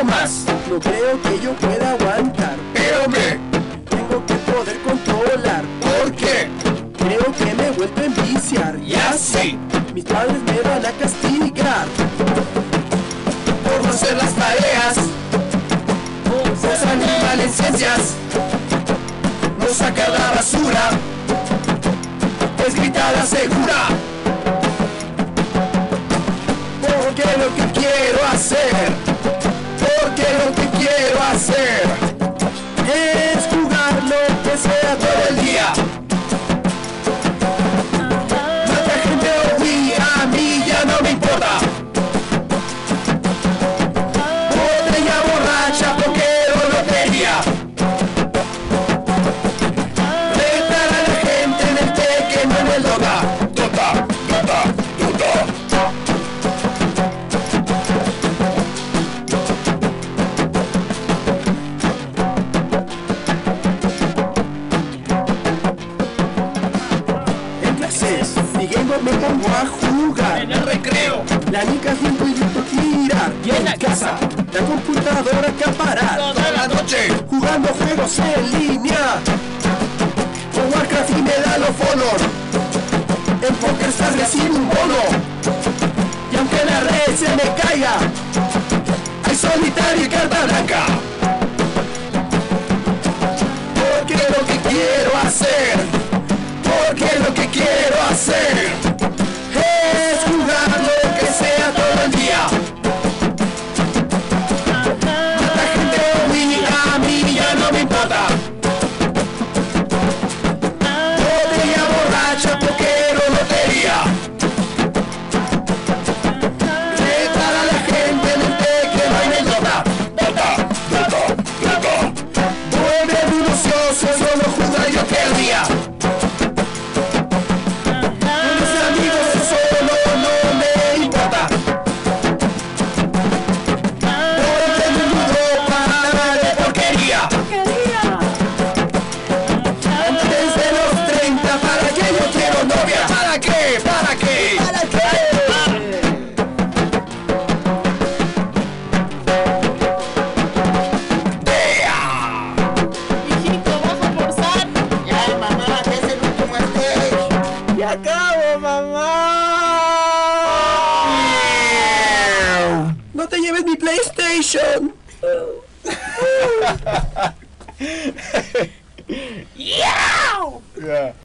más. No creo que yo pueda aguantar, ¿Pero qué? tengo que poder controlar. ¿Por qué? Creo que me he vuelto a enviciar. Y así, Mis padres me van a castigar por no hacer las tareas, ser animal en ciencias, no sacar la basura, es gritada segura. Porque lo que quiero hacer, porque lo que quiero hacer es jugar lo que sea todo el día. Mata gente o a mí ya no me importa. Botella borracha, poker o lotería. Retar a la gente en el teque, no en el Dota. Dota, Dota, Dota. en clases. Mi Game Boy me pongo a jugar. En el recreo, La nica siento y grito tirar. y en la casa, La computadora acaparar. toda la noche. Jugando juegos en línea. Con Warcraft y Medal of Honor. En PokerStars recibo un bono. Y aunque la red se me caiga, Hay solitario y carta blanca. Porque lo que quiero hacer, porque lo que quiero hacer es jugar lo que sea todo el día. Mata gente o a mí ya no me importa. Botella borracha, poker o lotería. Retar a la gente en el teque, no en el Dota. Dota, Dota, Dota. Vuelve minucioso, solo jugar yo querría. Con mis amigos yo solo no me importa. Porque el mundo para de porquería. Antes de los 30, ¿para qué yo quiero novia? ¿Para qué? ¿Para qué? ¿Para qué? Hijito, vas a forzar. Ya, mamá, que es el último stage. ¡ya acabo, mamá! ¡No te lleves mi PlayStation! Yeah.